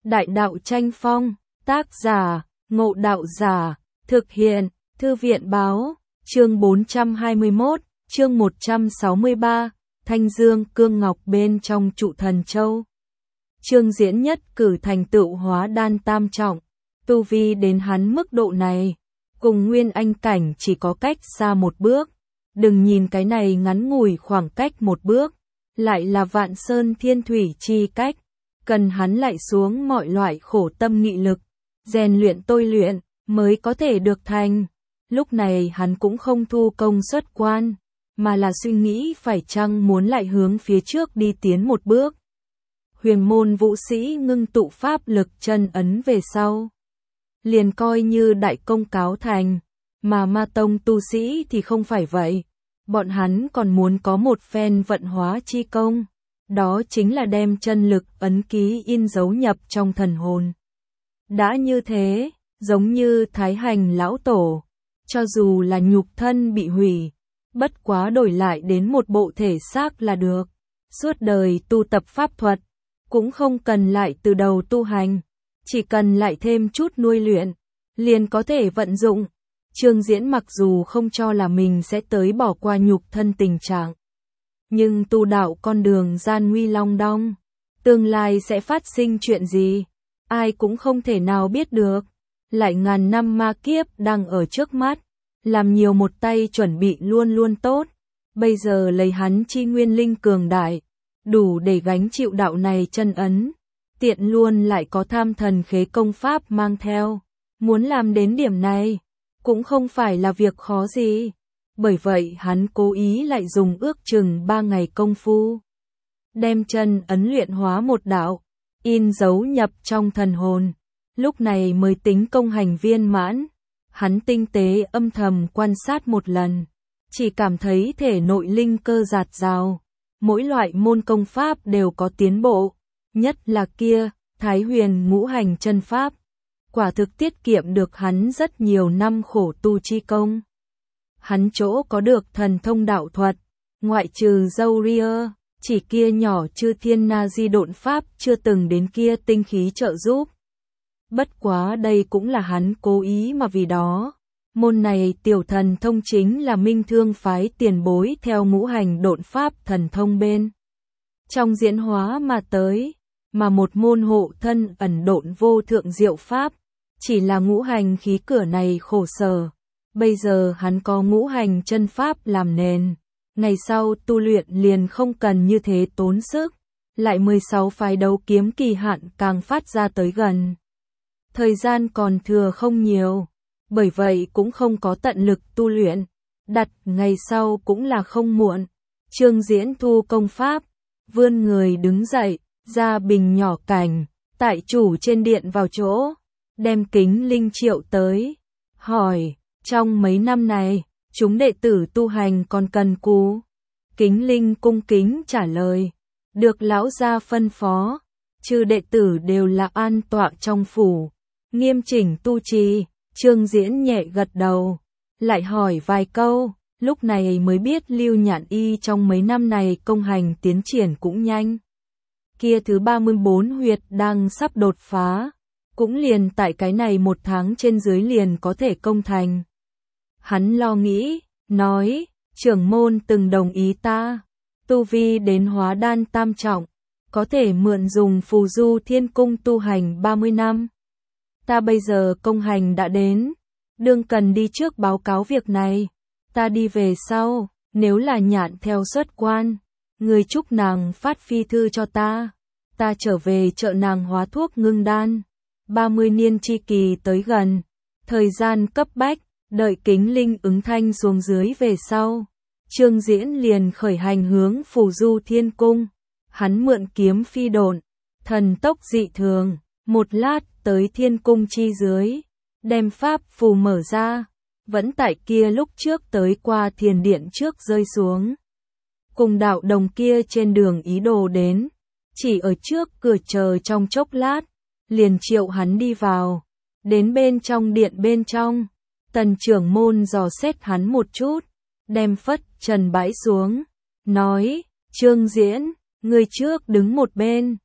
Đại đạo tranh phong, tác giả, Ngộ Đạo Giả, thực hiện, Thư viện báo, chương 421, chương 163, Thanh Dương Cương Ngọc bên trong trụ thần châu. Trương Diễn nhất cử thành tựu hóa đan tam trọng, tu vi đến hắn mức độ này, cùng Nguyên Anh cảnh chỉ có cách xa một bước. Đừng nhìn cái này ngắn ngủi khoảng cách một bước, lại là vạn sơn thiên thủy chi cách, cần hắn lại xuống mọi loại khổ tâm nghị lực, rèn luyện tôi luyện, mới có thể được thành. Lúc này hắn cũng không thu công xuất quan, mà là suy nghĩ phải chăng muốn lại hướng phía trước đi tiến một bước. Huyền môn vũ sĩ ngưng tụ pháp lực chân ấn về sau, liền coi như đại công cáo thành, mà ma tông tu sĩ thì không phải vậy. Bọn hắn còn muốn có một phen vận hóa chi công, đó chính là đem chân lực ấn ký in dấu nhập trong thần hồn. Đã như thế, giống như Thái Hành lão tổ, cho dù là nhục thân bị hủy, bất quá đổi lại đến một bộ thể xác là được. Suốt đời tu tập pháp thuật, cũng không cần lại từ đầu tu hành, chỉ cần lại thêm chút nuôi luyện, liền có thể vận dụng. Trương Diễn mặc dù không cho là mình sẽ tới bỏ qua nhục thân tình trạng, nhưng tu đạo con đường gian nguy long đong, tương lai sẽ phát sinh chuyện gì, ai cũng không thể nào biết được. Lại ngàn năm ma kiếp đang ở trước mắt, làm nhiều một tay chuẩn bị luôn luôn tốt. Bây giờ lấy hắn chi nguyên linh cường đại, đủ để gánh chịu đạo này chân ấn, tiện luôn lại có tham thần khế công pháp mang theo. Muốn làm đến điểm này, cũng không phải là việc khó gì. Bởi vậy hắn cố ý lại dùng ước chừng 3 ngày công phu, đem chân ấn luyện hóa một đạo, in dấu nhập trong thần hồn. Lúc này mới tính công hành viên mãn. Hắn tinh tế âm thầm quan sát một lần, chỉ cảm thấy thể nội linh cơ dạt dào, mỗi loại môn công pháp đều có tiến bộ, nhất là kia, Thái Huyền ngũ hành chân pháp. Quả thực tiết kiệm được hắn rất nhiều năm khổ tu chi công. Hắn chỗ có được thần thông đạo thuật, ngoại trừ dâu ria, chỉ kia nhỏ chư thiên na di độn pháp chưa từng đến kia tinh khí trợ giúp. Bất quá đây cũng là hắn cố ý mà vì đó. Môn này tiểu thần thông chính là Minh Thương phái tiền bối theo ngũ hành độn pháp thần thông bên trong diễn hóa mà tới, mà một môn hộ thân ẩn độn vô thượng diệu pháp, chỉ là ngũ hành khí cửa này khổ sở. Bây giờ hắn có ngũ hành chân pháp làm nền, ngày sau tu luyện liền không cần như thế tốn sức. Lại 16 phái đấu kiếm kỳ hạn càng phát ra tới gần. Thời gian còn thừa không nhiều, bởi vậy cũng không có tận lực tu luyện, đặt ngày sau cũng là không muộn. Trương Diễn thu công pháp, vươn người đứng dậy, ra bình nhỏ cảnh, tại chủ trên điện vào chỗ, đem Kính Linh triệu tới, hỏi, trong mấy năm này, chúng đệ tử tu hành còn cần cù? Kính Linh cung kính trả lời, được lão gia phân phó, chư đệ tử đều là an tọa trong phủ, nghiêm chỉnh tu trì. Trương Diễn nhẹ gật đầu, lại hỏi vài câu, lúc này mới biết Lưu Nhạn Y trong mấy năm này công hành tiến triển cũng nhanh. Kia thứ 34 huyệt đang sắp đột phá, cũng liền tại cái này một tháng trên dưới liền có thể công thành. Hắn lo nghĩ, nói, trưởng môn từng đồng ý ta, tu vi đến hóa đan tam trọng, có thể mượn dùng phù du thiên cung tu hành 30 năm. Ta bây giờ công hành đã đến, đương cần đi trước báo cáo việc này. Ta đi về sau, nếu là Nhạn theo xuất quan, người chúc nàng phát phi thư cho ta. Ta trở về trợ nàng hóa thuốc ngưng đan. 30 niên chi kỳ tới gần, thời gian cấp bách, đợi Kính Linh ứng thanh xuống dưới về sau. Trương Diễn liền khởi hành hướng phù du thiên cung. Hắn mượn kiếm phi độn, thần tốc dị thường, một lát tới thiên cung chi dưới, đem pháp phù mở ra, vẫn tại kia lúc trước tới qua thiền điện trước rơi xuống. Cùng đạo đồng kia trên đường ý đồ đến, chỉ ở trước cửa chờ trong chốc lát, liền triệu hắn đi vào. Đến bên trong điện bên trong, tần trưởng môn dò xét hắn một chút, đem phất trần bãi xuống, nói, Trương Diễn, người trước đứng một bên.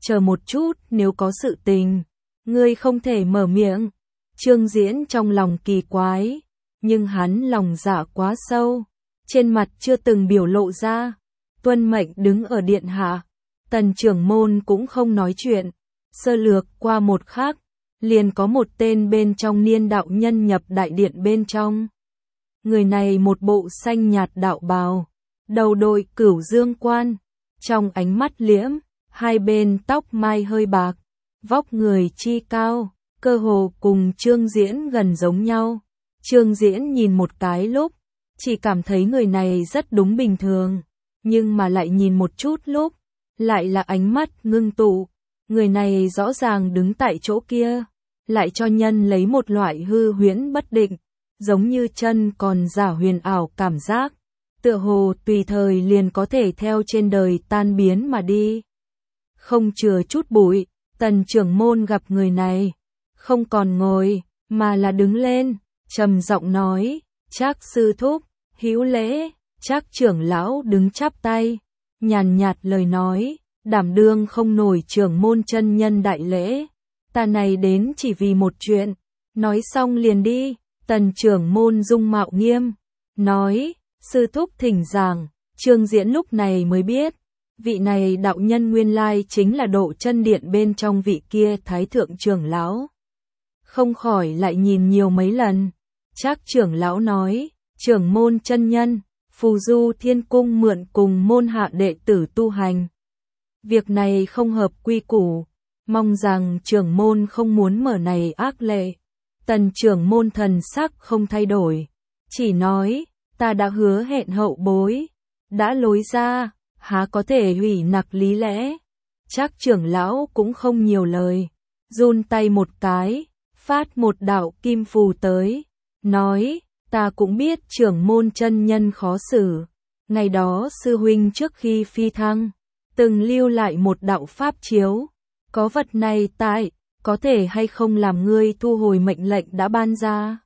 chờ một chút, nếu có sự tình, ngươi không thể mở miệng. Trương Diễn trong lòng kỳ quái, nhưng hắn lòng dạ quá sâu, trên mặt chưa từng biểu lộ ra. Tuân mệnh đứng ở điện hạ, Tần trưởng môn cũng không nói chuyện, sơ lược qua một khắc, liền có một tên bên trong Niên đạo nhân nhập đại điện bên trong. Người này một bộ xanh nhạt đạo bào, đầu đội cửu dương quan, trong ánh mắt liễm, hai bên tóc mai hơi bạc, vóc người chi cao, cơ hồ cùng Trương Diễn gần giống nhau. Trương Diễn nhìn một cái lúc, chỉ cảm thấy người này rất đúng bình thường, nhưng mà lại nhìn một chút lúc, lại là ánh mắt ngưng tụ. Người này rõ ràng đứng tại chỗ kia, lại cho nhân lấy một loại hư huyễn bất định, giống như chân còn giả huyền ảo cảm giác, tựa hồ tùy thời liền có thể theo trên đời tan biến mà đi. Không chừa chút bụi, Tần trưởng môn gặp người này, không còn ngồi, mà là đứng lên, trầm giọng nói, Trác sư thúc, hữu lễ. Trác trưởng lão đứng chắp tay, nhàn nhạt lời nói, đảm đương không nổi trưởng môn chân nhân đại lễ, ta này đến chỉ vì một chuyện. Nói xong liền đi. Tần trưởng môn dung mạo nghiêm, nói, sư thúc thỉnh giảng. Trương Diễn lúc này mới biết, vị này đạo nhân nguyên lai chính là Độ Chân Điện bên trong vị kia thái thượng trưởng lão. Không khỏi lại nhìn nhiều mấy lần. Trác trưởng lão nói, trưởng môn chân nhân, Phù Du Thiên Cung mượn cùng môn hạ đệ tử tu hành. Việc này không hợp quy củ, mong rằng trưởng môn không muốn mở này ác lệ. Tần trưởng môn thần sắc không thay đổi, chỉ nói, ta đã hứa hẹn hậu bối, đã lối ra, há có thể hủy nặc lý lẽ. Trác trưởng lão cũng không nhiều lời, run tay một cái, phát một đạo kim phù tới, nói, ta cũng biết trưởng môn chân nhân khó xử, ngày đó sư huynh trước khi phi thăng, từng lưu lại một đạo pháp chiếu, có vật này tại, có thể hay không làm ngươi thu hồi mệnh lệnh đã ban ra.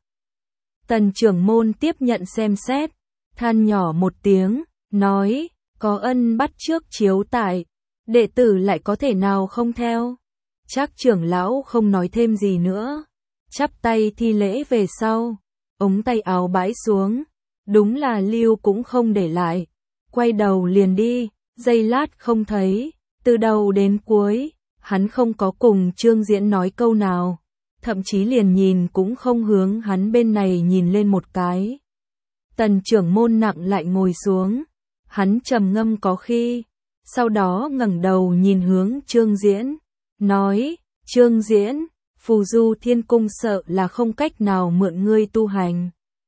Tần trưởng môn tiếp nhận xem xét, than nhỏ một tiếng, nói, có ân bắt trước chiếu tại, đệ tử lại có thể nào không theo. Trác trưởng lão không nói thêm gì nữa, chắp tay thi lễ về sau, ống tay áo bãi xuống, đúng là lưu cũng không để lại, quay đầu liền đi, giây lát không thấy, từ đầu đến cuối, hắn không có cùng Trương Diễn nói câu nào, thậm chí liền nhìn cũng không hướng hắn bên này nhìn lên một cái. Tần trưởng môn nặng lại ngồi xuống, hắn trầm ngâm có khi, sau đó ngẩng đầu nhìn hướng Trương Diễn, nói, Trương Diễn, Phù Du Thiên Cung sợ là không cách nào mượn ngươi tu hành.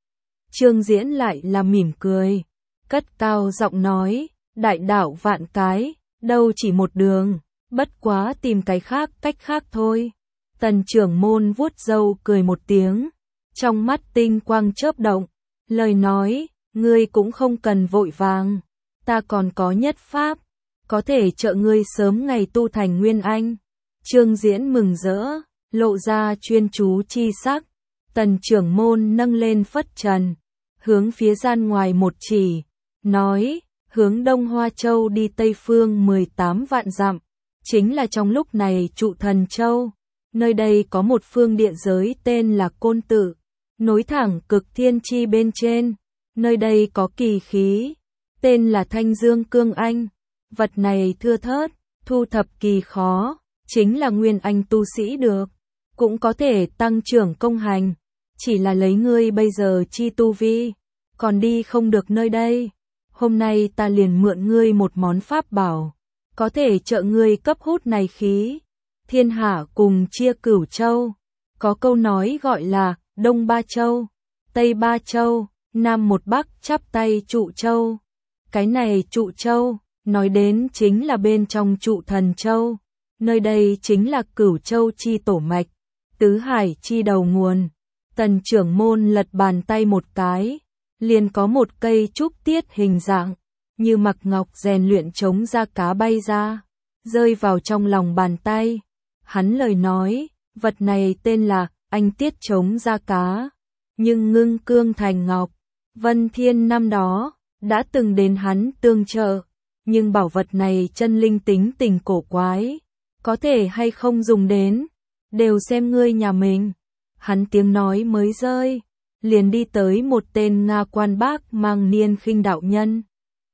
Trương Diễn lại là mỉm cười, cất cao giọng nói, đại đạo vạn cái, đâu chỉ một đường, bất quá tìm cái khác cách khác thôi. Tần trưởng môn vuốt râu cười một tiếng, trong mắt tinh quang chớp động, lời nói, ngươi cũng không cần vội vàng, ta còn có nhất pháp, có thể trợ ngươi sớm ngày tu thành nguyên anh. Trương Diễn mừng rỡ, lộ ra chuyên chú chi sắc, tần trưởng môn nâng lên phất trần, hướng phía gian ngoài một chỉ, nói, hướng Đông Hoa Châu đi Tây Phương 18 vạn dặm, chính là trong lúc này Trụ Thần Châu, nơi đây có một phương địa giới tên là Côn Tự, nối thẳng cực thiên chi bên trên, nơi đây có kỳ khí, tên là Thanh Dương Cương Anh, vật này thưa thớt, thu thập kỳ khó, chính là nguyên anh tu sĩ được, cũng có thể tăng trưởng công hành, chỉ là lấy ngươi bây giờ chi tu vi, còn đi không được nơi đây. Hôm nay ta liền mượn ngươi một món pháp bảo, có thể trợ ngươi cấp hút này khí. Thiên hạ cùng chia cửu châu, có câu nói gọi là Đông Ba Châu, Tây Ba Châu, Nam một Bắc chắp tay Trụ Châu. Cái này Trụ Châu, nói đến chính là bên trong Trụ Thần Châu, nơi đây chính là Cửu Châu chi tổ mạch, tứ hải chi đầu nguồn. Tần trưởng môn lật bàn tay một cái, liền có một cây trúc tiết hình dạng, như mặc ngọc rèn luyện chống ra cá bay ra, rơi vào trong lòng bàn tay. Hắn lời nói, vật này tên là anh tiết chống ra cá, nhưng ngưng cương thành ngọc. Vân Thiên năm đó, đã từng đến hắn tương trợ, nhưng bảo vật này chân linh tính tình cổ quái, có thể hay không dùng đến, đều xem ngươi nhà mình. Hắn tiếng nói mới rơi, liền đi tới một tên Nga quan bác mang niên khinh đạo nhân.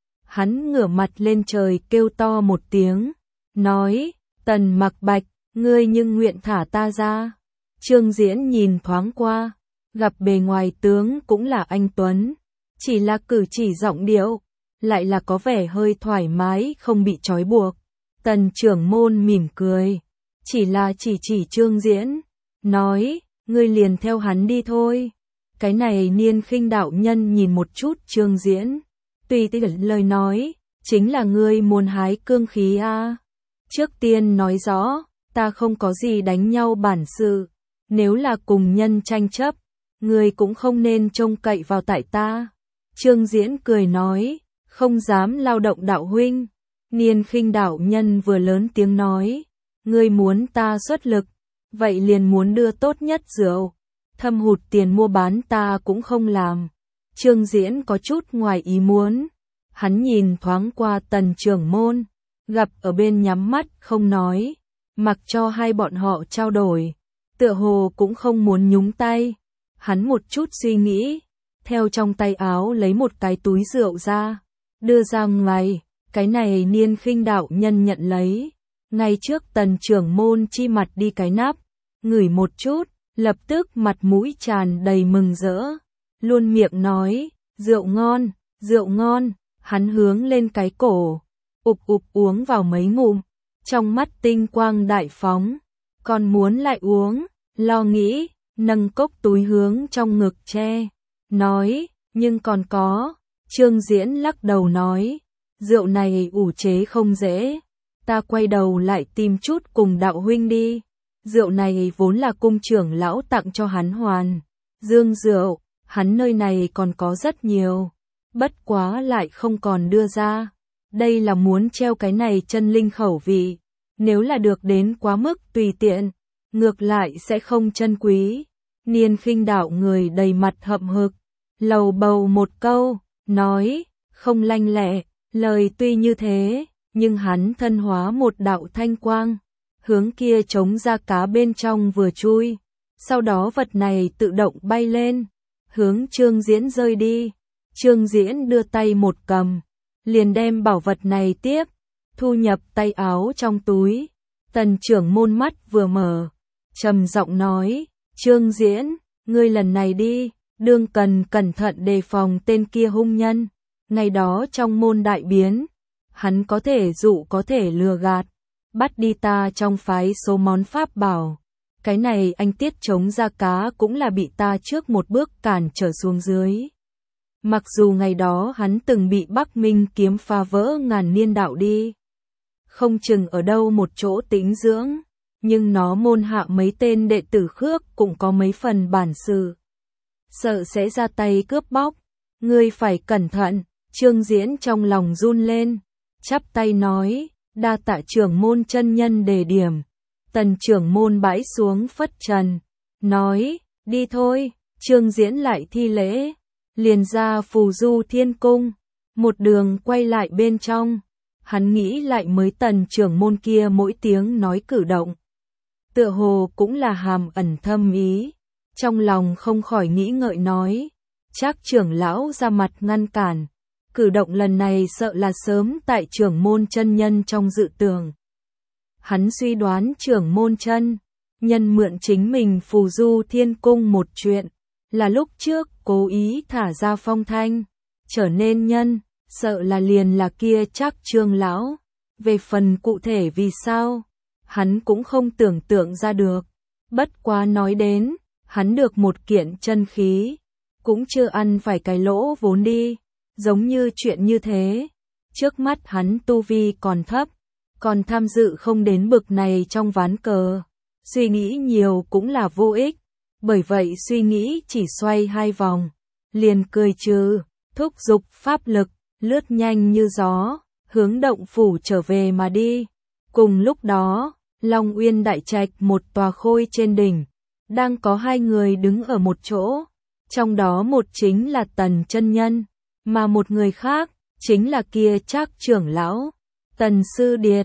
Hắn ngửa mặt lên trời kêu to một tiếng, nói, Tần Mặc Bạch, ngươi nhưng nguyện thả ta ra. Trương Diễn nhìn thoáng qua, gặp bề ngoài tướng cũng là anh tuấn, chỉ là cử chỉ giọng điệu, lại là có vẻ hơi thoải mái không bị trói buộc. Tần trưởng môn mỉm cười, chỉ là chỉ Trương Diễn, nói, ngươi liền theo hắn đi thôi. Cái này niên khinh đạo nhân nhìn một chút Trương Diễn, tùy tiện lời nói, chính là ngươi muốn hái cương khí a. Trước tiên nói rõ, ta không có gì đánh nhau bản sự, nếu là cùng nhân tranh chấp, ngươi cũng không nên trông cậy vào tại ta. Trương Diễn cười nói, không dám lao động đạo huynh. Niên khinh đạo nhân vừa lớn tiếng nói, ngươi muốn ta xuất lực, vậy liền muốn đưa tốt nhất rượu, thâm hụt tiền mua bán ta cũng không làm. Trương Diễn có chút ngoài ý muốn, hắn nhìn thoáng qua Tần trưởng môn, gặp ở bên nhắm mắt không nói, mặc cho hai bọn họ trao đổi, tựa hồ cũng không muốn nhúng tay. Hắn một chút suy nghĩ, theo trong tay áo lấy một cái túi rượu ra, đưa ra ngoài. Cái này niên khinh đạo nhân nhận lấy, ngay trước Tần trưởng môn chi mặt đi cái nắp, ngửi một chút, lập tức mặt mũi tràn đầy mừng rỡ, luôn miệng nói, rượu ngon, rượu ngon. Hắn hướng lên cái cổ, ục uống vào mấy ngụm, trong mắt tinh quang đại phóng, còn muốn lại uống, lo nghĩ, nâng cốc túi hướng trong ngực che, nói, nhưng còn có. Trương Diễn lắc đầu nói, rượu này ủ chế không dễ, ta quay đầu lại tìm chút cùng đạo huynh đi. Rượu này vốn là cung trưởng lão tặng cho hắn hoàn dương rượu, hắn nơi này còn có rất nhiều, bất quá lại không còn đưa ra. Đây là muốn treo cái này chân linh khẩu vị, nếu là được đến quá mức tùy tiện, ngược lại sẽ không chân quý. Niên khinh đạo người đầy mặt hậm hực, lầu bầu một câu, nói, không lanh lẹ. Lời tuy như thế, nhưng hắn thân hóa một đạo thanh quang, hướng kia trống ra cá bên trong vừa chui, sau đó vật này tự động bay lên, hướng Trương Diễn rơi đi. Trương Diễn đưa tay một cầm, liền đem bảo vật này tiếp, thu nhập tay áo trong túi. Tần trưởng môn mắt vừa mở, trầm giọng nói, Trương Diễn, ngươi lần này đi, đương cần cẩn thận đề phòng tên kia hung nhân. Ngày đó trong môn đại biến, hắn có thể dụ có thể lừa gạt, bắt đi ta trong phái số món pháp bảo. Cái này anh tiết chống ra cá cũng là bị ta trước một bước cản trở xuống dưới. Mặc dù ngày đó hắn từng bị Bắc Minh kiếm phá vỡ ngàn niên đạo đi, không chừng ở đâu một chỗ tĩnh dưỡng, nhưng nó môn hạ mấy tên đệ tử khước cũng có mấy phần bản sự, sợ sẽ ra tay cướp bóc, ngươi phải cẩn thận. Trương Diễn trong lòng run lên, chắp tay nói, đa tạ trưởng môn chân nhân đề điểm. Tần trưởng môn bãi xuống phất trần, nói, đi thôi. Trương Diễn lại thi lễ, liền ra Phù Du Thiên Cung, một đường quay lại bên trong. Hắn nghĩ lại mới Tần trưởng môn kia mỗi tiếng nói cử động, tựa hồ cũng là hàm ẩn thâm ý, trong lòng không khỏi nghĩ ngợi nói, chắc trưởng lão ra mặt ngăn cản. Cử động lần này sợ là sớm tại trưởng môn chân nhân trong dự tưởng. Hắn suy đoán trưởng môn chân nhân mượn chính mình Phù Du Thiên Cung một chuyện, là lúc trước cố ý thả ra phong thanh, trở nên nhân, sợ là liền là kia chắc Trương lão. Về phần cụ thể vì sao, hắn cũng không tưởng tượng ra được. Bất quá nói đến, hắn được một kiện chân khí, cũng chưa ăn phải cái lỗ vốn đi. Giống như chuyện như thế, trước mắt hắn tu vi còn thấp, còn tham dự không đến bực này trong ván cờ, suy nghĩ nhiều cũng là vô ích, bởi vậy suy nghĩ chỉ xoay hai vòng, liền cười trừ, thúc giục pháp lực, lướt nhanh như gió, hướng động phủ trở về mà đi. Cùng lúc đó, Long Uyên đại trạch một tòa khôi trên đỉnh, đang có hai người đứng ở một chỗ, trong đó một chính là Tần chân nhân, mà một người khác chính là kia Trác trưởng lão. Tần sư điệt,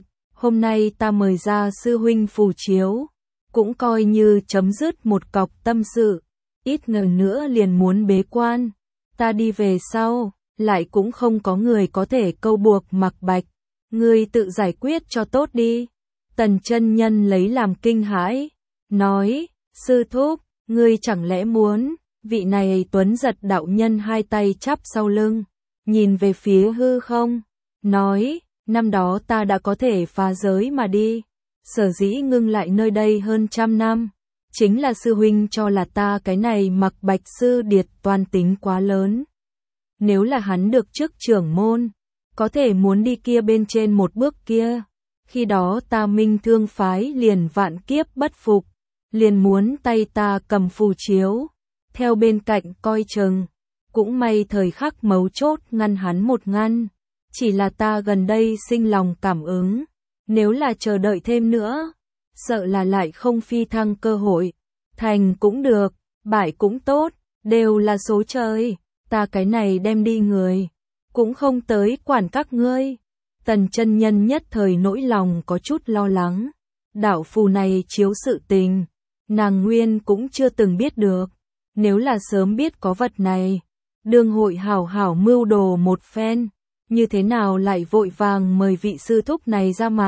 hôm nay ta mời ra sư huynh phù chiếu, cũng coi như chấm dứt một cọc tâm sự, ít ngờ nữa liền muốn bế quan, ta đi về sau, lại cũng không có người có thể câu buộc Mạc Bạch, ngươi tự giải quyết cho tốt đi. Tần chân nhân lấy làm kinh hãi, nói, sư thúc, ngươi chẳng lẽ muốn, vị này tuấn giật đạo nhân hai tay chắp sau lưng, nhìn về phía hư không, nói, năm đó ta đã có thể phá giới mà đi, sở dĩ ngưng lại nơi đây hơn 100 năm, chính là sư huynh cho là ta cái này Mạc Bạch sư điệt toan tính quá lớn. Nếu là hắn được chức trưởng môn, có thể muốn đi kia bên trên một bước kia, khi đó ta Minh Thương phái liền vạn kiếp bất phục, liền muốn tay ta cầm phù chiếu, theo bên cạnh coi chừng, cũng may thời khắc mấu chốt ngăn hắn một ngăn, chỉ là ta gần đây sinh lòng cảm ứng, nếu là chờ đợi thêm nữa, sợ là lại không phi thăng cơ hội, thành cũng được, bại cũng tốt, đều là số trời, ta cái này đem đi người, cũng không tới quản các ngươi. Tần chân nhân nhất thời nỗi lòng có chút lo lắng, đạo phù này chiếu sự tình, nàng nguyên cũng chưa từng biết được, nếu là sớm biết có vật này, đương hội hảo hảo mưu đồ một phen, như thế nào lại vội vàng mời vị sư thúc này ra mặt.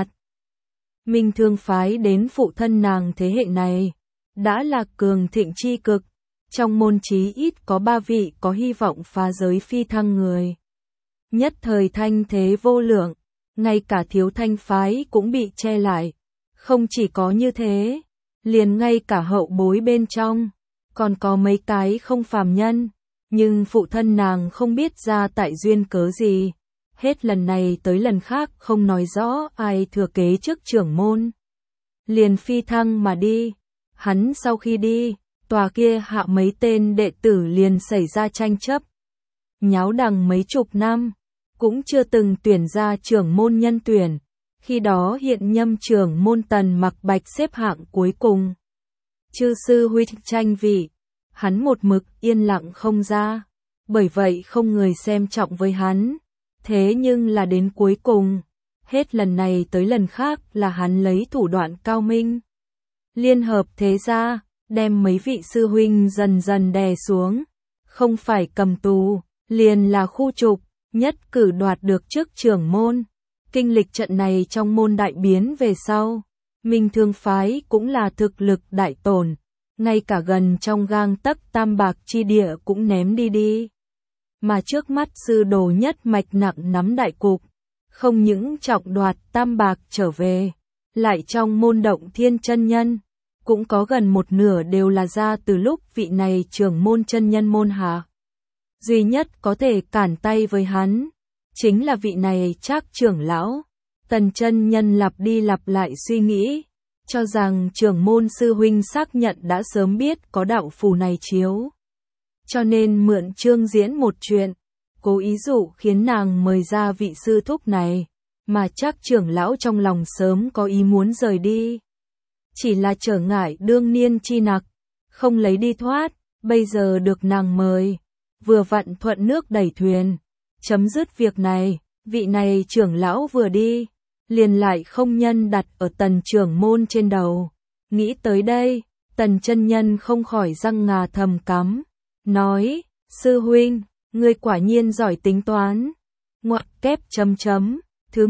Minh Thương phái đến phụ thân nàng thế hệ này, đã là cường thịnh chi cực, trong môn chí ít có 3 vị có hy vọng phá giới phi thăng người. Nhất thời thanh thế vô lượng, ngay cả Thiếu Thanh phái cũng bị che lại, không chỉ có như thế, liền ngay cả hậu bối bên trong, còn có mấy cái không phàm nhân, nhưng phụ thân nàng không biết ra tại duyên cớ gì, hết lần này tới lần khác không nói rõ ai thừa kế trước trưởng môn. Liền phi thăng mà đi, hắn sau khi đi, tòa kia hạ mấy tên đệ tử liền xảy ra tranh chấp. Nháo đằng mấy chục năm, cũng chưa từng tuyển ra trưởng môn nhân tuyển, khi đó hiện nhâm trưởng môn Tần Mạc Bạch xếp hạng cuối cùng. Chư sư huynh tranh vị, hắn một mực yên lặng không ra, bởi vậy không người xem trọng với hắn, thế nhưng là đến cuối cùng, hết lần này tới lần khác là hắn lấy thủ đoạn cao minh. Liên hợp thế gia, đem mấy vị sư huynh dần dần đè xuống, không phải cầm tù, liền là khu trục, nhất cử đoạt được chức trưởng môn. Kinh lịch trận này trong môn đại biến về sau, Minh Thương phái cũng là thực lực đại tổn, ngay cả gần trong gang tấc tam bạc chi địa cũng ném đi. Mà trước mắt sư đồ nhất mạch nặng nắm đại cục, không những trọng đoạt tam bạc trở về, lại trong môn Động Thiên chân nhân, cũng có gần một nửa đều là ra từ lúc vị này trưởng môn chân nhân môn hạ. Duy nhất có thể cản tay với hắn, chính là vị này Trác trưởng lão. Tần chân nhân lặp đi lặp lại suy nghĩ, cho rằng trưởng môn sư huynh xác nhận đã sớm biết có đạo phù này chiếu. Cho nên mượn Trương Diễn một chuyện, cố ý dụ khiến nàng mời ra vị sư thúc này, mà Trác trưởng lão trong lòng sớm có ý muốn rời đi. Chỉ là trở ngại đương niên chi nặc, không lấy đi thoát, bây giờ được nàng mời, vừa vặn thuận nước đẩy thuyền, chấm dứt việc này, vị này trưởng lão vừa đi, liền lại không nhân đặt ở Tần trưởng môn trên đầu. Nghĩ tới đây, Tần chân nhân không khỏi răng ngà thầm cắm, nói, sư huynh, ngươi quả nhiên giỏi tính toán. Ngoặc kép chấm chấm. Thứ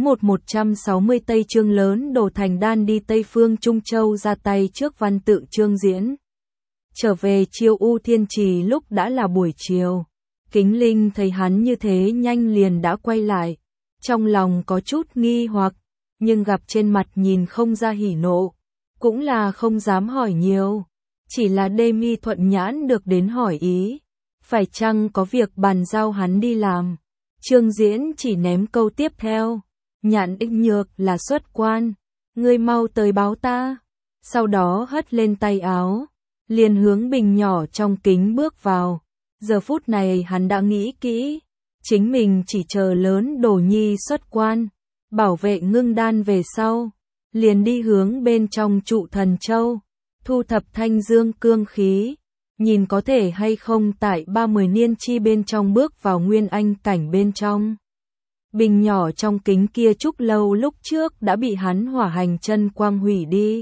160 Tây Chương lớn Đồ Thành Đan đi Tây Phương Trung Châu ra tay trước văn tự Trương Diễn. Trở về Chiêu U Thiên Trì lúc đã là buổi chiều. Kính Linh thấy hắn như thế nhanh liền đã quay lại. Trong lòng có chút nghi hoặc, nhưng gặp trên mặt nhìn không ra hỉ nộ. Cũng là không dám hỏi nhiều. Chỉ là Đê Mi thuận nhãn được đến hỏi ý. Phải chăng có việc bàn giao hắn đi làm? Trương Diễn chỉ ném câu tiếp theo. Nhạn Ích Nhược là xuất quan, ngươi mau tới báo ta. Sau đó hất lên tay áo, liền hướng bình nhỏ trong kính bước vào. Giờ phút này hắn đã nghĩ kỹ, chính mình chỉ chờ lớn Đồ Nhi xuất quan, bảo vệ ngưng đan về sau, liền đi hướng bên trong trụ thần châu, thu thập thanh dương cương khí, nhìn có thể hay không tại 30 niên chi bên trong bước vào nguyên anh cảnh bên trong. Bình nhỏ trong kính kia Trúc Lâu lúc trước đã bị hắn hỏa hành chân quang hủy đi.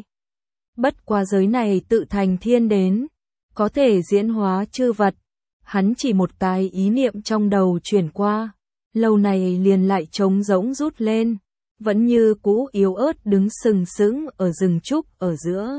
Bất quá giới này tự thành thiên đến, có thể diễn hóa chư vật. Hắn chỉ một cái ý niệm trong đầu chuyển qua, lâu này liền lại trống rỗng rút lên, vẫn như cũ yếu ớt đứng sừng sững ở rừng trúc ở giữa.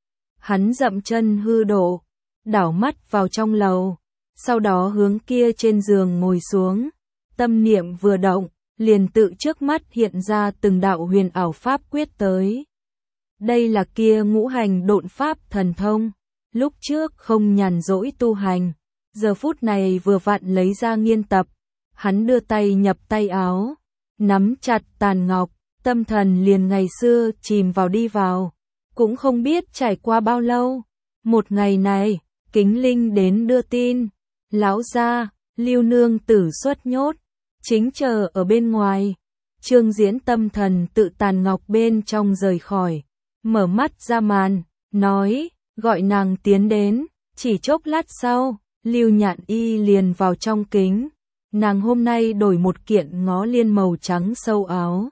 Hắn dậm chân hư độ, đảo mắt vào trong lầu, sau đó hướng kia trên giường ngồi xuống, tâm niệm vừa động, liền tự trước mắt hiện ra từng đạo huyền ảo pháp quyết tới. Đây là kia ngũ hành độn pháp thần thông, lúc trước không nhàn rỗi tu hành, giờ phút này vừa vặn lấy ra nghiên tập. Hắn đưa tay nhập tay áo, nắm chặt tàn ngọc, tâm thần liền ngày xưa chìm vào đi vào, cũng không biết trải qua bao lâu. Một ngày này, Kính Linh đến đưa tin, lão gia, Lưu nương tử xuất nhốt, chính chờ ở bên ngoài. Trương Diễn tâm thần tự tàn ngọc bên trong rời khỏi, mở mắt ra màn, nói, gọi nàng tiến đến. Chỉ chốc lát sau, Lưu Nhạn Y liền vào trong kính. Nàng hôm nay đổi một kiện ngó liên màu trắng sâu áo,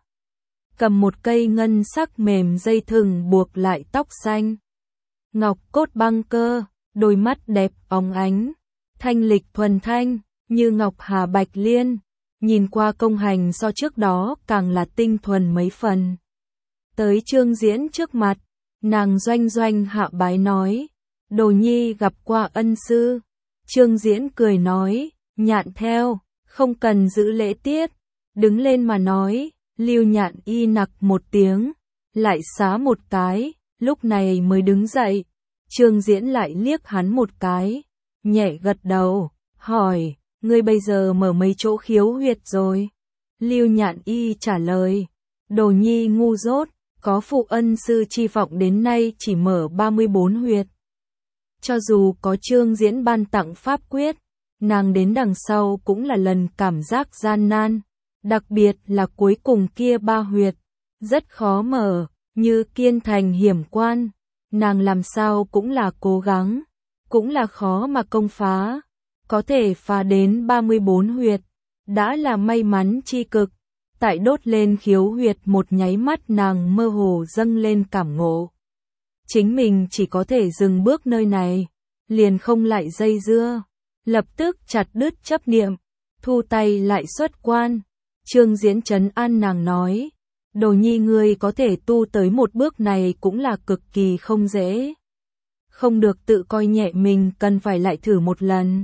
cầm một cây ngân sắc mềm dây thừng buộc lại tóc xanh. Ngọc cốt băng cơ, đôi mắt đẹp óng ánh, thanh lịch thuần thanh, như ngọc hà bạch liên, nhìn qua công hành so trước đó càng là tinh thuần mấy phần. Tới Trương Diễn trước mặt, nàng doanh doanh hạ bái nói, đồ nhi gặp qua ân sư. Trương Diễn cười nói, Nhạn theo, không cần giữ lễ tiết, đứng lên mà nói. Lưu Nhạn Y nặc một tiếng, lại xá một cái, lúc này mới đứng dậy. Trương Diễn lại liếc hắn một cái, nhẹ gật đầu, hỏi, ngươi bây giờ mở mấy chỗ khiếu huyệt rồi? Lưu Nhạn Y trả lời, đồ nhi ngu dốt, có phụ ân sư chi vọng đến nay chỉ mở 34 huyệt. Cho dù có Trương Diễn ban tặng pháp quyết, nàng đến đằng sau cũng là lần cảm giác gian nan, đặc biệt là cuối cùng kia 3 huyệt, rất khó mở, như kiên thành hiểm quan, nàng làm sao cũng là cố gắng, cũng là khó mà công phá, có thể phá đến 34 huyệt, đã là may mắn chi cực. Tại đốt lên khiếu huyệt một nháy mắt nàng mơ hồ dâng lên cảm ngộ. Chính mình chỉ có thể dừng bước nơi này, liền không lại dây dưa, lập tức chặt đứt chấp niệm, thu tay lại xuất quan. Trương Diễn trấn an nàng nói, đồ nhi ngươi có thể tu tới một bước này cũng là cực kỳ không dễ. Không được tự coi nhẹ mình, cần phải lại thử một lần.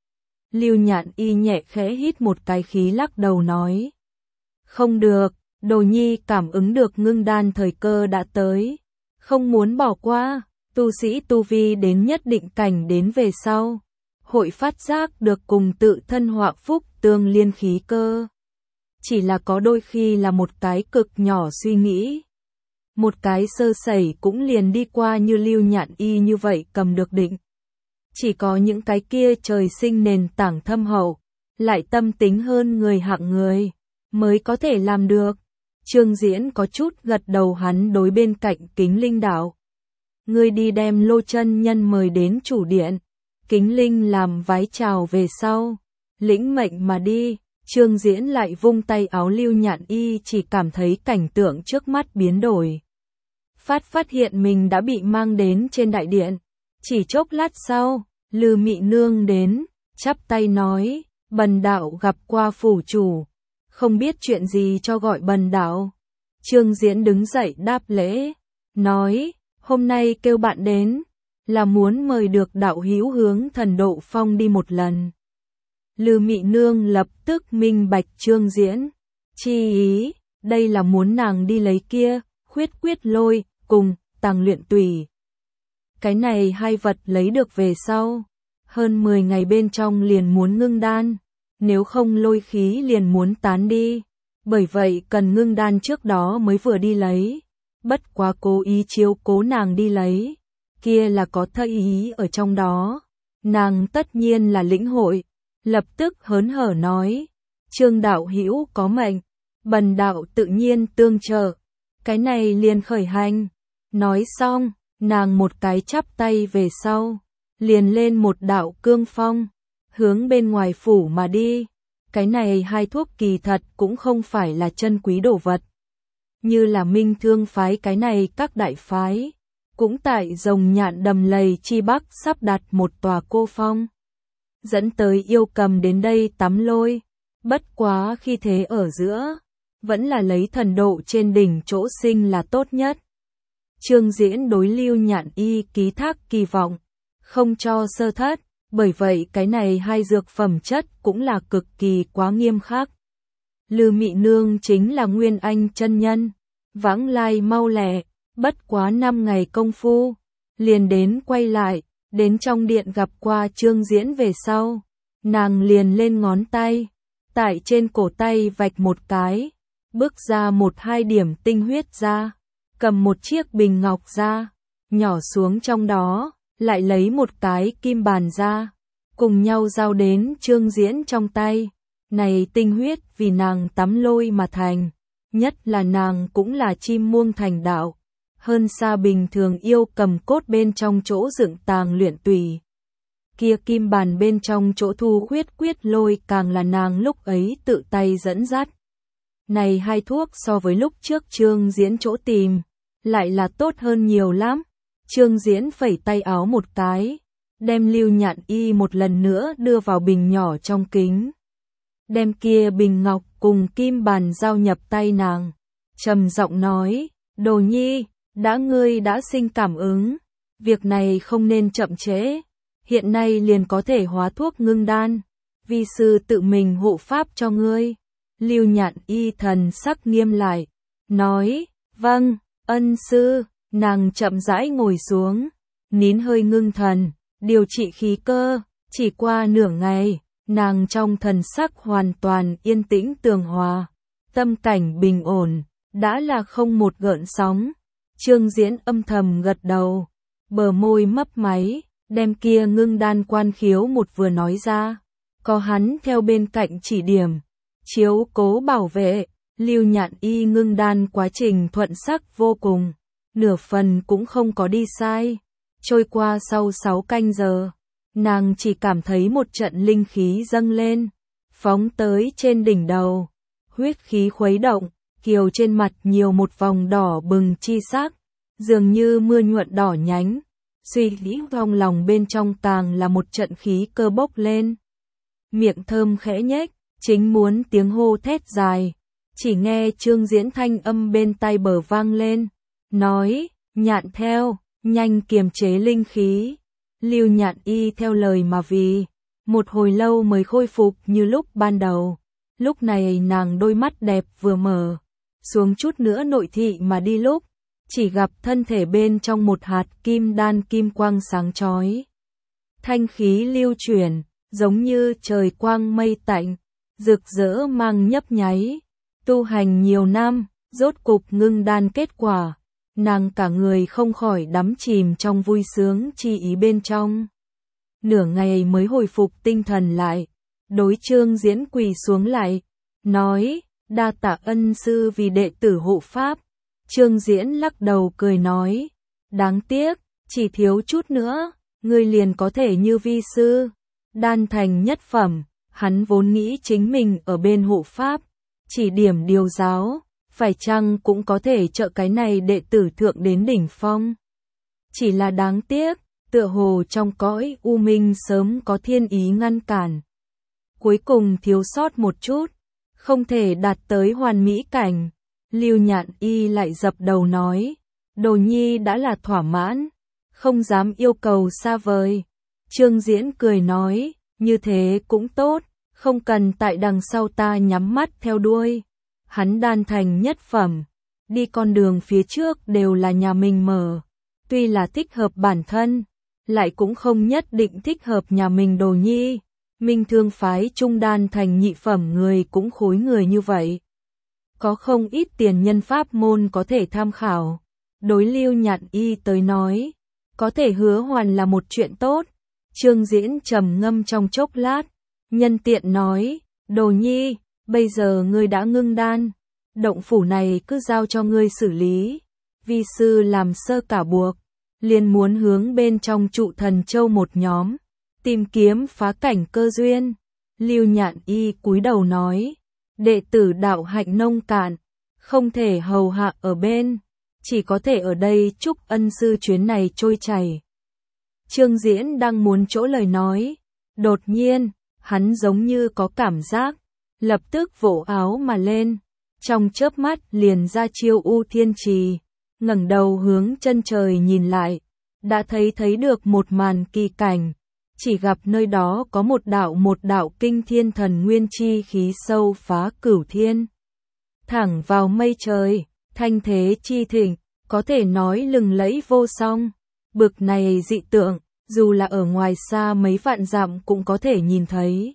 Lưu Nhạn Y nhẹ khẽ hít một cái khí lắc đầu nói, không được, đồ nhi cảm ứng được ngưng đan thời cơ đã tới, không muốn bỏ qua. Tu sĩ tu vi đến nhất định cảnh đến về sau, hội phát giác được cùng tự thân họa phúc tương liên khí cơ. Chỉ là có đôi khi là một cái cực nhỏ suy nghĩ, một cái sơ sẩy cũng liền đi qua, như Lưu Nhạn Y như vậy cầm được định. Chỉ có những cái kia trời sinh nền tảng thâm hậu, lại tâm tính hơn người hạng người, mới có thể làm được. Trương Diễn có chút gật đầu, hắn đối bên cạnh Kính Linh đạo, ngươi đi đem Lô chân nhân mời đến chủ điện. Kính Linh làm vái chào về sau, lĩnh mệnh mà đi. Trương Diễn lại vung tay áo, Lưu Nhạn Y chỉ cảm thấy cảnh tượng trước mắt biến đổi. Phát hiện mình đã bị mang đến trên đại điện. Chỉ chốc lát sau, Lư Mị Nương đến, chắp tay nói, bần đạo gặp qua phủ chủ, không biết chuyện gì cho gọi bần đạo. Trương Diễn đứng dậy đáp lễ, nói, hôm nay kêu bạn đến, là muốn mời được đạo hữu hướng Thần Độ Phong đi một lần. Lư Mị Nương lập tức minh bạch Trương Diễn chi ý, đây là muốn nàng đi lấy kia khuyết quyết lôi cùng tàng luyện tùy. Cái này hai vật lấy được về sau, hơn 10 ngày bên trong liền muốn ngưng đan, nếu không lôi khí liền muốn tán đi, bởi vậy cần ngưng đan trước đó mới vừa đi lấy. Bất quá cố ý chiếu cố nàng đi lấy, kia là có thâm ý ở trong đó, nàng tất nhiên là lĩnh hội, lập tức hớn hở nói, Trương đạo hữu có mệnh, bần đạo tự nhiên tương trợ, cái này liền khởi hành. Nói xong, nàng một cái chắp tay về sau, liền lên một đạo cương phong, hướng bên ngoài phủ mà đi. Cái này hai thuốc kỳ thật cũng không phải là chân quý đồ vật. Như là Minh Thương phái cái này các đại phái, cũng tại Rồng Nhạn Đầm Lầy chi bắc sắp đặt một tòa cô phong. Dẫn tới yêu cầm đến đây tắm lôi, bất quá khi thế ở giữa, vẫn là lấy thần độ trên đỉnh chỗ sinh là tốt nhất. Trương Diễn đối Lưu Nhạn Y ký thác kỳ vọng, không cho sơ thất, bởi vậy cái này hai dược phẩm chất cũng là cực kỳ quá nghiêm khắc. Lư Mị Nương chính là Nguyên Anh chân nhân, vãng lai mau lẹ, bất quá 5 ngày công phu, liền đến quay lại, đến trong điện gặp qua Trương Diễn về sau, nàng liền lên ngón tay, tại trên cổ tay vạch một cái, bước ra 1-2 điểm tinh huyết ra, cầm một chiếc bình ngọc ra, nhỏ xuống trong đó, lại lấy một cái kim bàn ra, cùng nhau giao đến Trương Diễn trong tay. Này tinh huyết vì nàng tắm lôi mà thành, nhất là nàng cũng là chim muông thành đạo, hơn xa bình thường yêu cầm cốt bên trong chỗ dựng tàng luyện tùy. Kia kim bàn bên trong chỗ thu huyết quyết lôi càng là nàng lúc ấy tự tay dẫn dắt. Này hai thuốc so với lúc trước Trương Diễn chỗ tìm, lại là tốt hơn nhiều lắm. Trương Diễn phẩy tay áo một cái, đem Lưu Nhạn Y một lần nữa đưa vào bình nhỏ trong kính. Đem kia bình ngọc cùng kim bàn giao nhập tay nàng, trầm giọng nói, Đồ Nhi, ngươi đã sinh cảm ứng, việc này không nên chậm trễ, hiện nay liền có thể hóa thuốc ngưng đan, vi sư tự mình hộ pháp cho ngươi. Lưu Nhạn Y thần sắc nghiêm lại, nói, vâng, ân sư. Nàng chậm rãi ngồi xuống, nín hơi ngưng thần, điều trị khí cơ, chỉ qua nửa ngày, nàng trong thần sắc hoàn toàn yên tĩnh tường hòa, tâm cảnh bình ổn, đã là không một gợn sóng. Trương Diễn âm thầm gật đầu, bờ môi mấp máy, đem kia ngưng đan quan khiếu một vừa nói ra, có hắn theo bên cạnh chỉ điểm, chiếu cố bảo vệ, Lưu Nhạn Y ngưng đan quá trình thuận sắc vô cùng. Nửa phần cũng không có đi sai. Trôi qua sau 6 canh giờ, nàng chỉ cảm thấy một trận linh khí dâng lên, phóng tới trên đỉnh đầu, huyết khí khuấy động, kiều trên mặt nhiều một vòng đỏ bừng chi sắc, dường như mưa nhuận đỏ nhánh. Suy nghĩ trong lòng bên trong càng là một trận khí cơ bốc lên. Miệng thơm khẽ nhếch, chính muốn tiếng hô thét dài, chỉ nghe Trương Diễn thanh âm bên tai bờ vang lên. Nói, Nhạn theo, nhanh kiềm chế linh khí. Lưu Nhạn Y theo lời mà vì, một hồi lâu mới khôi phục như lúc ban đầu. Lúc này nàng đôi mắt đẹp vừa mở, xuống chút nữa nội thị mà đi lúc, chỉ gặp thân thể bên trong một hạt kim đan kim quang sáng chói. Thanh khí lưu chuyển, giống như trời quang mây tạnh, rực rỡ mang nhấp nháy. Tu hành nhiều năm, rốt cục ngưng đan kết quả. Nàng cả người không khỏi đắm chìm trong vui sướng chi ý bên trong. Nửa ngày mới hồi phục tinh thần lại, đối Trương Diễn quỳ xuống lại, nói, đa tạ ân sư vì đệ tử hộ pháp. Trương Diễn lắc đầu cười nói, đáng tiếc, chỉ thiếu chút nữa, ngươi liền có thể như vi sư, đan thành nhất phẩm. Hắn vốn nghĩ chính mình ở bên hộ pháp, chỉ điểm điều giáo, phải chăng cũng có thể trợ cái này đệ tử thượng đến đỉnh phong. Chỉ là đáng tiếc, tựa hồ trong cõi u minh sớm có thiên ý ngăn cản. Cuối cùng thiếu sót một chút, không thể đạt tới hoàn mỹ cảnh. Lưu Nhạn Y lại dập đầu nói, Đồ Nhi đã là thỏa mãn, không dám yêu cầu xa vời. Trương Diễn cười nói, như thế cũng tốt, không cần tại đằng sau ta nhắm mắt theo đuôi. Hắn đan thành nhất phẩm, đi con đường phía trước đều là nhà mình mở, tuy là thích hợp bản thân, lại cũng không nhất định thích hợp nhà mình Đồ Nhi. Minh Thương phái trung đan thành nhị phẩm người cũng khối người như vậy. Có không ít tiền nhân pháp môn có thể tham khảo. Đối Lưu Nhạn Y tới nói, có thể hứa hoàn là một chuyện tốt. Trương Diễn trầm ngâm trong chốc lát, nhân tiện nói, Đồ Nhi, bây giờ ngươi đã ngưng đan, động phủ này cứ giao cho ngươi xử lý. Vi sư làm sơ cả buộc, liền muốn hướng bên trong trụ thần châu một nhóm, tìm kiếm phá cảnh cơ duyên. Lưu Nhạn Y cúi đầu nói, đệ tử đạo hạnh nông cạn, không thể hầu hạ ở bên, chỉ có thể ở đây chúc ân sư chuyến này trôi chảy. Trương Diễn đang muốn chỗ lời nói, đột nhiên, hắn giống như có cảm giác, lập tức vỗ áo mà lên, trong chớp mắt liền ra chiêu U Thiên Trì, ngẩng đầu hướng chân trời nhìn lại, đã thấy được một màn kỳ cảnh, chỉ gặp nơi đó có một đạo kinh thiên thần nguyên chi khí sâu phá cửu thiên, thẳng vào mây trời, thanh thế chi thịnh, có thể nói lừng lẫy vô song. Bực này dị tượng, dù là ở ngoài xa mấy vạn dặm cũng có thể nhìn thấy.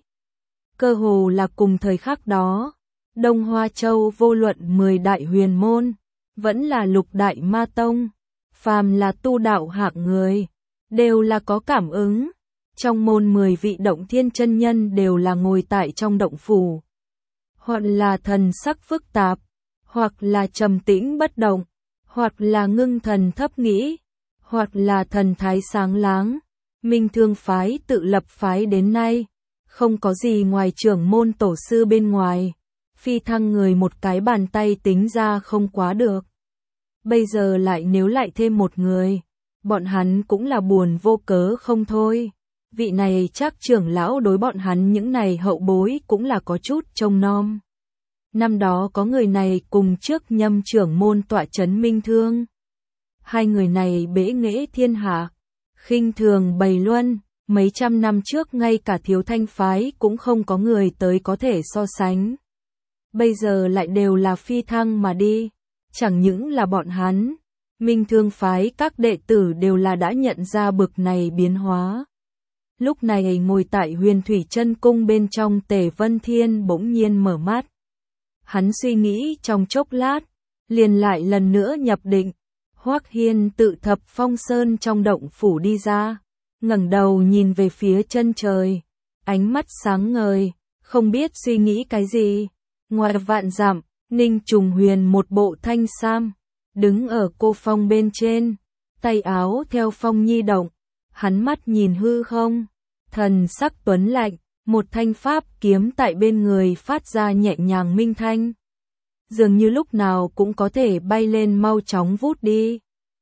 Cơ hồ là cùng thời khắc đó, Đông Hoa Châu vô luận 10 đại huyền môn, vẫn là lục đại ma tông, phàm là tu đạo hạng người, đều là có cảm ứng. Trong môn 10 vị động thiên chân nhân đều là ngồi tại trong động phủ, hoặc là thần sắc phức tạp, hoặc là trầm tĩnh bất động, hoặc là ngưng thần thấp nghĩ, hoặc là thần thái sáng láng. Minh Thương phái tự lập phái đến nay, không có gì ngoài trưởng môn tổ sư bên ngoài, phi thăng người một cái bàn tay tính ra không quá được. Bây giờ nếu lại thêm một người, bọn hắn cũng là buồn vô cớ không thôi. Vị này chắc trưởng lão đối bọn hắn những này hậu bối cũng là có chút trông nom. Năm đó có người này cùng trước nhâm trưởng môn tọa chấn Minh Thương. Hai người này bẽ nghễ thiên hạ, khinh thường bày luân, mấy trăm năm trước ngay cả Thiếu Thanh phái cũng không có người tới có thể so sánh. Bây giờ lại đều là phi thăng mà đi, chẳng những là bọn hắn, Minh Thương phái các đệ tử đều là đã nhận ra bực này biến hóa. Lúc này ngồi tại Huyền Thủy Chân Cung bên trong Tề Vân Thiên bỗng nhiên mở mắt. Hắn suy nghĩ trong chốc lát, liền lại lần nữa nhập định. Hoắc Hiên tự thập phong sơn trong động phủ đi ra, ngẩng đầu nhìn về phía chân trời, ánh mắt sáng ngời, không biết suy nghĩ cái gì. Ngoài vạn dặm, Ninh Trùng Huyền một bộ thanh sam, đứng ở cô phong bên trên, tay áo theo phong nhi động, hắn mắt nhìn hư không, thần sắc tuấn lạnh, một thanh pháp kiếm tại bên người phát ra nhẹ nhàng minh thanh, dường như lúc nào cũng có thể bay lên mau chóng vút đi.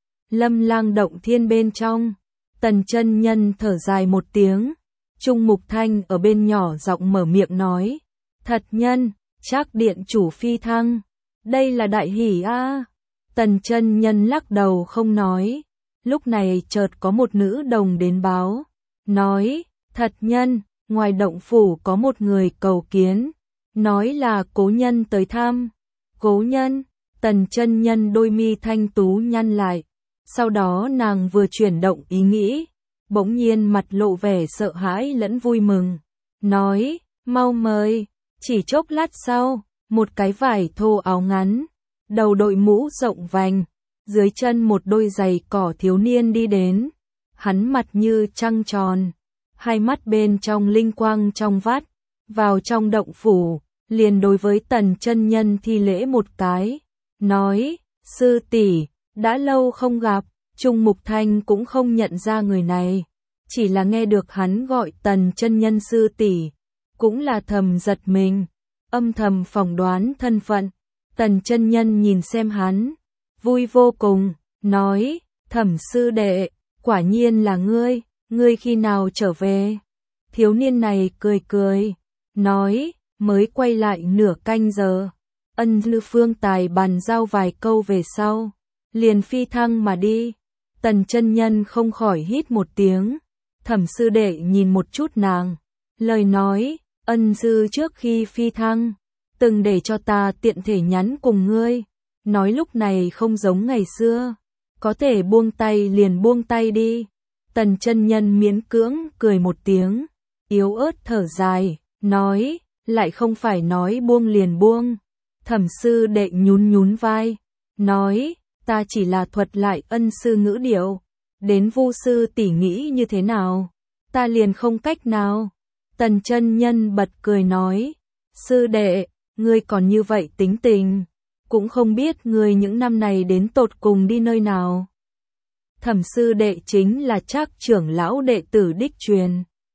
Lâm Lang động thiên bên trong, Tần chân nhân thở dài một tiếng, Trung Mục Thanh ở bên nhỏ giọng mở miệng nói, thật nhân, Trác điện chủ phi thăng, đây là đại hỷ a. Tần chân nhân lắc đầu không nói, lúc này chợt có một nữ đồng đến báo, nói, thật nhân, ngoài động phủ có một người cầu kiến, nói là cố nhân tới thăm. Cố nhân, Tần chân nhân đôi mi thanh tú nhăn lại, sau đó nàng vừa chuyển động ý nghĩ, bỗng nhiên mặt lộ vẻ sợ hãi lẫn vui mừng, nói, mau mời. Chỉ chốc lát sau, một cái vải thô áo ngắn, đầu đội mũ rộng vành, dưới chân một đôi giày cỏ thiếu niên đi đến, hắn mặt như trăng tròn, hai mắt bên trong linh quang trong vắt, vào trong động phủ, liền đối với Tần chân nhân thi lễ một cái, nói, sư tỷ, đã lâu không gặp. Trung Mục Thanh cũng không nhận ra người này, chỉ là nghe được hắn gọi Tần chân nhân sư tỷ, cũng là thầm giật mình, âm thầm phỏng đoán thân phận. Tần chân nhân nhìn xem hắn, vui vô cùng, nói, Thẩm sư đệ, quả nhiên là ngươi khi nào trở về? Thiếu niên này cười cười, nói, mới quay lại nửa canh giờ. Ân Lư Phương Tài bàn giao vài câu về sau, liền phi thăng mà đi. Tần chân nhân không khỏi hít một tiếng, Thẩm sư đệ nhìn một chút nàng, lời nói, Ân sư trước khi phi thăng, từng để cho ta tiện thể nhắn cùng ngươi, nói lúc này không giống ngày xưa, có thể buông tay liền buông tay đi. Tần chân nhân miễn cưỡng cười một tiếng, yếu ớt thở dài, nói, lại không phải nói buông liền buông. Thẩm sư đệ nhún vai, nói, ta chỉ là thuật lại Ân sư ngữ điệu, đến Vu sư tỷ nghĩ như thế nào, ta liền không cách nào. Tần chân nhân bật cười nói, sư đệ, ngươi còn như vậy tính tình, cũng không biết ngươi những năm này đến tột cùng đi nơi nào. Thẩm sư đệ chính là Trác trưởng lão đệ tử đích truyền.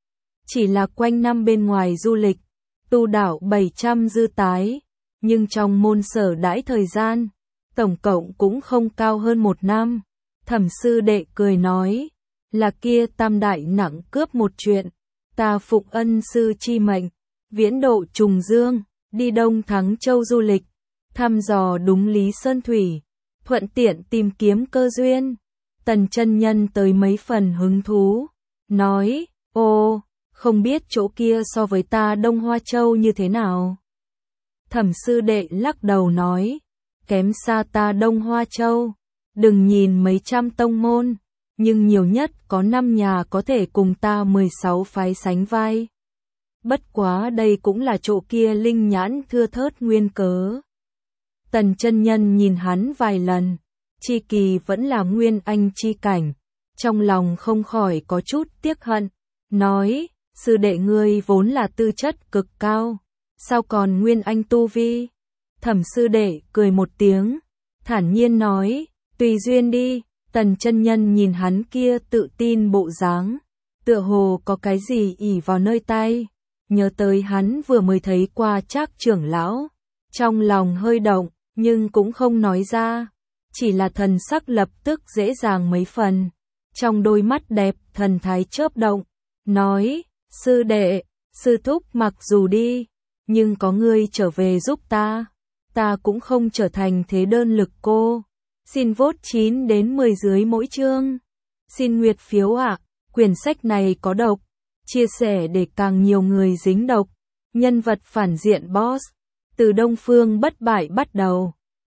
chỉ là quanh năm bên ngoài du lịch, tu đạo 700 dư tái, nhưng trong môn sở đãi thời gian, tổng cộng cũng không cao hơn 1 năm. Thẩm sư đệ cười nói, là kia tam đại nặng cướp một chuyện, ta phụng ân sư chi mệnh, viễn độ trùng dương, đi Đông Thắng Châu du lịch, thăm dò đúng Lý Sơn Thủy, thuận tiện tìm kiếm cơ duyên. Tần chân nhân tới mấy phần hứng thú, nói, ô, không biết chỗ kia so với ta Đông Hoa Châu như thế nào. Thẩm sư đệ lắc đầu nói, kém xa ta Đông Hoa Châu, đừng nhìn mấy trăm tông môn, nhưng nhiều nhất có 5 nhà có thể cùng ta 16 phái sánh vai. Bất quá đây cũng là chỗ kia linh nhãn thưa thớt nguyên cớ. Tần chân nhân nhìn hắn vài lần, chi kỳ vẫn là nguyên anh chi cảnh, trong lòng không khỏi có chút tiếc hận, nói, sư đệ ngươi vốn là tư chất cực cao, sao còn nguyên anh tu vi? Thẩm sư đệ cười một tiếng, thản nhiên nói, tùy duyên đi. Tần chân nhân nhìn hắn kia tự tin bộ dáng, tựa hồ có cái gì ỉ vào nơi tay, nhớ tới hắn vừa mới thấy qua Trác trưởng lão, trong lòng hơi động, nhưng cũng không nói ra, chỉ là thần sắc lập tức dễ dàng mấy phần, trong đôi mắt đẹp thần thái chớp động, nói, sư đệ, sư thúc mặc dù đi, nhưng có ngươi trở về giúp ta cũng không trở thành thế đơn lực cô. Xin vote 9 đến 10 dưới mỗi chương. Xin nguyệt phiếu ạ, quyển sách này có độc, chia sẻ để càng nhiều người dính độc. Nhân vật phản diện boss, từ Đông Phương bất bại bắt đầu.